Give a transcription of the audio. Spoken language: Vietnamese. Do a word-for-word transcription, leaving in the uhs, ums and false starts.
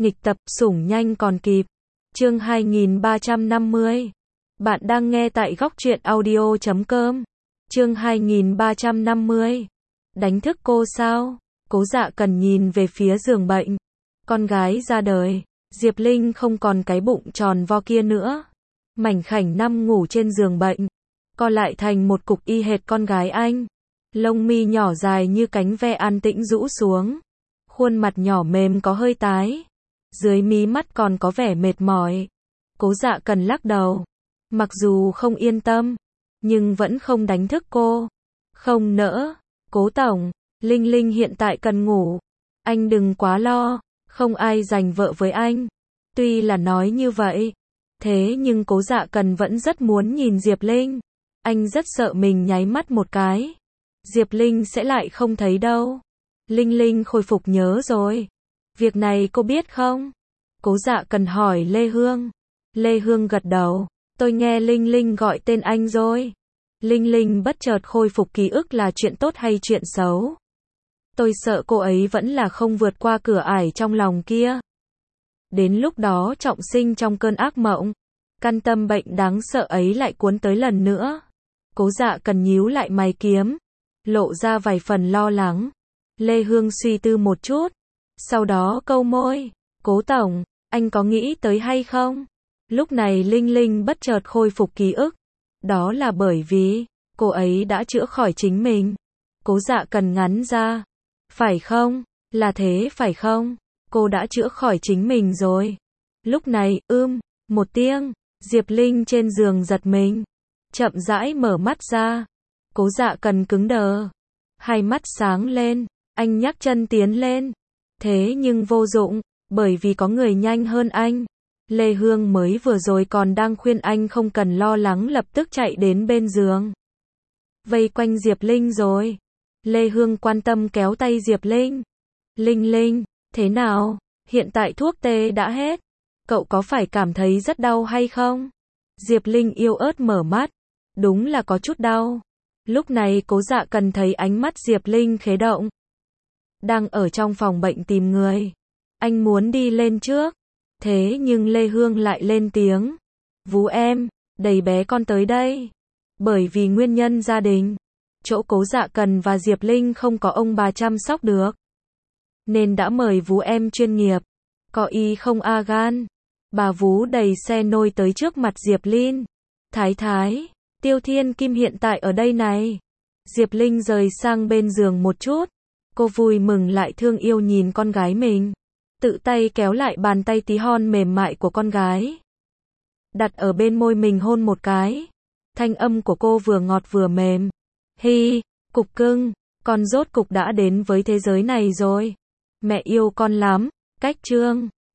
Nghịch tập, sủng nhanh còn kịp. Chương hai nghìn ba trăm năm mươi. Bạn đang nghe tại góc truyện audio chấm com. Chương hai nghìn ba trăm năm mươi. Đánh thức cô sao? Cố Dạ Cần nhìn về phía giường bệnh. Con gái ra đời, Diệp Linh không còn cái bụng tròn vo kia nữa. Mảnh khảnh nằm ngủ trên giường bệnh, co lại thành một cục y hệt con gái anh. Lông mi nhỏ dài như cánh ve an tĩnh rũ xuống. Khuôn mặt nhỏ mềm có hơi tái. Dưới mí mắt còn có vẻ mệt mỏi. Cố Dạ Cần lắc đầu. Mặc dù không yên tâm, nhưng vẫn không đánh thức cô. Không nỡ. Cố tổng, Linh Linh hiện tại cần ngủ. Anh đừng quá lo, không ai giành vợ với anh. Tuy là nói như vậy, thế nhưng Cố Dạ Cần vẫn rất muốn nhìn Diệp Linh. Anh rất sợ mình nháy mắt một cái, Diệp Linh sẽ lại không thấy đâu. Linh Linh khôi phục nhớ rồi. Việc này cô biết không? Cố Dạ Cần hỏi Lê Hương. Lê Hương gật đầu. Tôi nghe Linh Linh gọi tên anh rồi. Linh Linh bất chợt khôi phục ký ức là chuyện tốt hay chuyện xấu? Tôi sợ cô ấy vẫn là không vượt qua cửa ải trong lòng kia. Đến lúc đó trọng sinh trong cơn ác mộng, căn tâm bệnh đáng sợ ấy lại cuốn tới lần nữa. Cố Dạ Cần nhíu lại mày kiếm, lộ ra vài phần lo lắng. Lê Hương suy tư một chút, sau đó câu môi. Cố tổng, anh có nghĩ tới hay không? Lúc này Linh Linh bất chợt khôi phục ký ức. Đó là bởi vì cô ấy đã chữa khỏi chính mình. Cố Dạ Cần ngắn ra. Phải không? Là thế phải không? Cô đã chữa khỏi chính mình rồi. Lúc này, ưm, một tiếng, Diệp Linh trên giường giật mình, chậm rãi mở mắt ra. Cố Dạ Cần cứng đờ, hai mắt sáng lên, anh nhấc chân tiến lên. Thế nhưng vô dụng, bởi vì có người nhanh hơn anh. Lê Hương mới vừa rồi còn đang khuyên anh không cần lo lắng, lập tức chạy đến bên giường, vây quanh Diệp Linh rồi. Lê Hương quan tâm kéo tay Diệp Linh. Linh Linh, thế nào? Hiện tại thuốc tê đã hết. Cậu có phải cảm thấy rất đau hay không? Diệp Linh yếu ớt mở mắt. Đúng là có chút đau. Lúc này Cố Dạ Cần thấy ánh mắt Diệp Linh khế động. Đang ở trong phòng bệnh tìm người. Anh muốn đi lên trước. Thế nhưng Lê Hương lại lên tiếng. Vú em, đẩy bé con tới đây. Bởi vì nguyên nhân gia đình, chỗ Cố Dạ Cần và Diệp Linh không có ông bà chăm sóc được, nên đã mời vú em chuyên nghiệp. Có y không a gan? Bà vú đẩy xe nôi tới trước mặt Diệp Linh. Thái thái, Tiêu Thiên Kim hiện tại ở đây này. Diệp Linh rời sang bên giường một chút. Cô vui mừng lại thương yêu nhìn con gái mình. Tự tay kéo lại bàn tay tí hon mềm mại của con gái, đặt ở bên môi mình hôn một cái. Thanh âm của cô vừa ngọt vừa mềm. Hi, cục cưng, con rốt cục đã đến với thế giới này rồi. Mẹ yêu con lắm. Cách chương